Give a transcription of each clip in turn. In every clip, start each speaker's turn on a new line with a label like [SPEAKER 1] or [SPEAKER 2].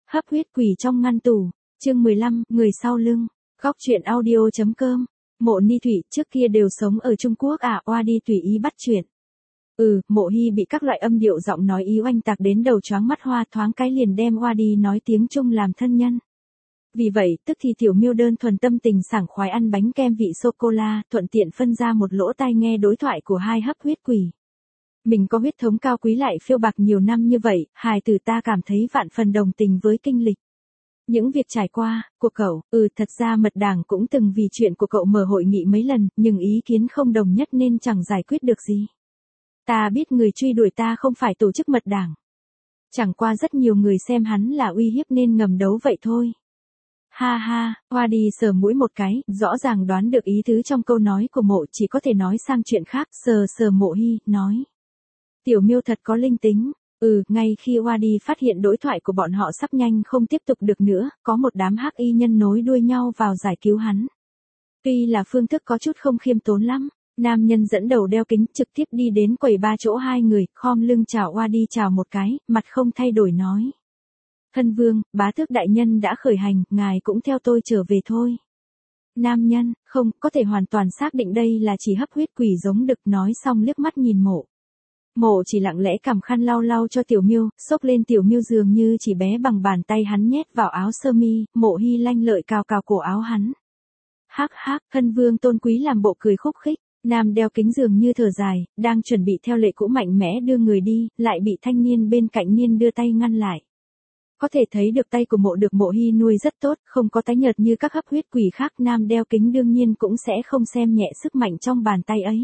[SPEAKER 1] Hấp huyết quỷ trong ngăn tủ. Chương 15, người sau lưng. Góc truyện audio.com. Mộ Ni Thụy trước kia đều sống ở Trung Quốc à, oa đi tùy ý bắt chuyện. Mộ Hy bị các loại âm điệu giọng nói ý oanh tạc đến đầu choáng mắt hoa, thoáng cái liền đem oa đi nói tiếng Trung làm thân nhân. Vì vậy, tức thì Tiểu Miêu đơn thuần tâm tình sảng khoái ăn bánh kem vị sô-cô-la, thuận tiện phân ra một lỗ tai nghe đối thoại của hai hấp huyết quỷ. Mình có huyết thống cao quý lại phiêu bạc nhiều năm như vậy, hài tử ta cảm thấy vạn phần đồng tình với kinh lịch. Những việc trải qua, của cậu, thật ra mật đảng cũng từng vì chuyện của cậu mở hội nghị mấy lần, nhưng ý kiến không đồng nhất nên chẳng giải quyết được gì. Ta biết người truy đuổi ta không phải tổ chức mật đảng. Chẳng qua rất nhiều người xem hắn là uy hiếp nên ngầm đấu vậy thôi. Ha ha, Hoa đi sờ mũi một cái, rõ ràng đoán được ý tứ trong câu nói của mộ, chỉ có thể nói sang chuyện khác, sờ Mộ Hy, nói. Tiểu Miêu thật có linh tính. Ngay khi Hoa đi phát hiện đối thoại của bọn họ sắp nhanh không tiếp tục được nữa, có một đám hắc y nhân nối đuôi nhau vào giải cứu hắn. Tuy là phương thức có chút không khiêm tốn lắm, nam nhân dẫn đầu đeo kính trực tiếp đi đến quầy ba chỗ hai người, khom lưng chào Hoa đi chào một cái, mặt không thay đổi nói. Thân vương, bá tước đại nhân đã khởi hành, ngài cũng theo tôi trở về thôi. Nam nhân, không, có thể hoàn toàn xác định đây là chỉ hấp huyết quỷ giống đực, nói xong liếc mắt nhìn mộ. Mộ chỉ lặng lẽ cầm khăn lau lau cho Tiểu Miêu, xốc lên Tiểu Miêu dường như chỉ bé bằng bàn tay hắn nhét vào áo sơ mi, Mộ Hy lanh lợi cào cào cổ áo hắn. Hắc hắc, thân vương tôn quý làm bộ cười khúc khích, nam đeo kính dường như thở dài, đang chuẩn bị theo lệ cũ mạnh mẽ đưa người đi, lại bị thanh niên bên cạnh niên đưa tay ngăn lại. Có thể thấy được tay của mộ được Mộ Hy nuôi rất tốt, không có tái nhợt như các hấp huyết quỷ khác, nam đeo kính đương nhiên cũng sẽ không xem nhẹ sức mạnh trong bàn tay ấy.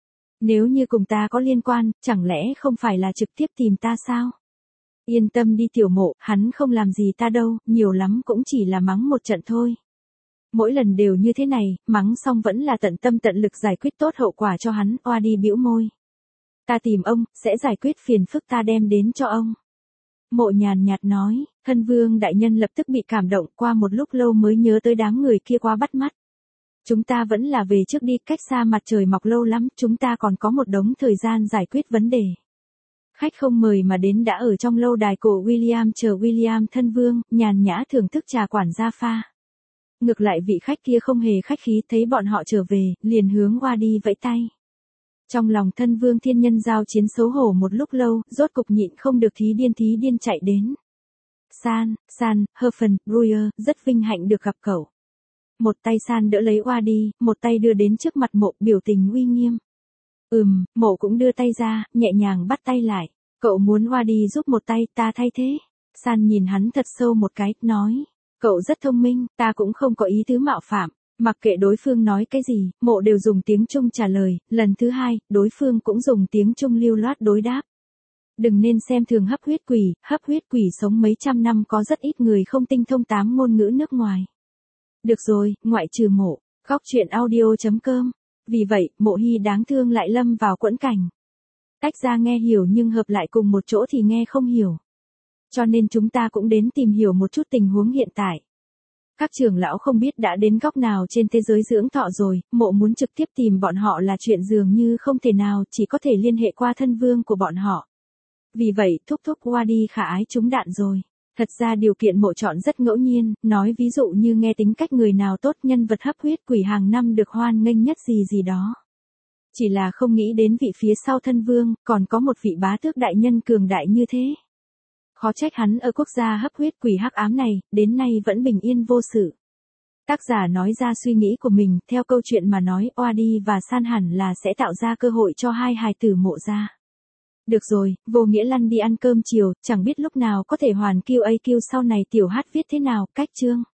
[SPEAKER 1] Nếu như cùng ta có liên quan, chẳng lẽ không phải là trực tiếp tìm ta sao? Yên tâm đi tiểu mộ, hắn không làm gì ta đâu, nhiều lắm cũng chỉ là mắng một trận thôi. Mỗi lần đều như thế này, mắng xong vẫn là tận tâm tận lực giải quyết tốt hậu quả cho hắn, oa đi bĩu môi. Ta tìm ông, sẽ giải quyết phiền phức ta đem đến cho ông. Mộ nhàn nhạt nói, thân vương đại nhân lập tức bị cảm động, qua một lúc lâu mới nhớ tới đám người kia quá bắt mắt. Chúng ta vẫn là về trước đi, cách xa mặt trời mọc lâu lắm, chúng ta còn có một đống thời gian giải quyết vấn đề. Khách không mời mà đến đã ở trong lâu đài cổ William chờ William thân vương, nhàn nhã thưởng thức trà quản gia pha. Ngược lại vị khách kia không hề khách khí, thấy bọn họ trở về, liền hướng Hoa đi vẫy tay. Trong lòng thân vương thiên nhân giao chiến xấu hổ một lúc lâu, rốt cục nhịn không được thí điên chạy đến. San, Herfen, Bruyer, rất vinh hạnh được gặp cậu. Một tay San đỡ lấy Hoa đi, một tay đưa đến trước mặt mộ, biểu tình uy nghiêm. Mộ cũng đưa tay ra, nhẹ nhàng bắt tay lại. Cậu muốn Hoa đi giúp một tay, ta thay thế. San nhìn hắn thật sâu một cái, nói. Cậu rất thông minh, ta cũng không có ý tứ mạo phạm. Mặc kệ đối phương nói cái gì, mộ đều dùng tiếng Trung trả lời, lần thứ hai, đối phương cũng dùng tiếng Trung lưu loát đối đáp. Đừng nên xem thường hấp huyết quỷ sống mấy trăm năm, có rất ít người không tinh thông 8 ngôn ngữ nước ngoài. Được rồi, ngoại trừ mộ. Góc truyện audio.com. Vì vậy, Mộ Hy đáng thương lại lâm vào quẫn cảnh. Tách ra nghe hiểu nhưng hợp lại cùng một chỗ thì nghe không hiểu. Cho nên chúng ta cũng đến tìm hiểu một chút tình huống hiện tại. Các trưởng lão không biết đã đến góc nào trên thế giới dưỡng thọ rồi, mộ muốn trực tiếp tìm bọn họ là chuyện dường như không thể nào, chỉ có thể liên hệ qua thân vương của bọn họ. Vì vậy, thúc Hoa đi khả ái trúng đạn rồi. Thật ra điều kiện mộ chọn rất ngẫu nhiên, nói ví dụ như nghe tính cách người nào tốt, nhân vật hấp huyết quỷ hàng năm được hoan nghênh nhất gì đó. Chỉ là không nghĩ đến vị phía sau thân vương, còn có một vị bá tước đại nhân cường đại như thế. Khó trách hắn ở quốc gia hấp huyết quỷ hắc ám này, đến nay vẫn bình yên vô sự. Tác giả nói ra suy nghĩ của mình, theo câu chuyện mà nói, Oa đi và San hẳn là sẽ tạo ra cơ hội cho hai hài tử mộ ra. Được rồi, vô nghĩa lăn đi ăn cơm chiều, chẳng biết lúc nào có thể hoàn QAQ sau này tiểu hát viết thế nào, cách chương.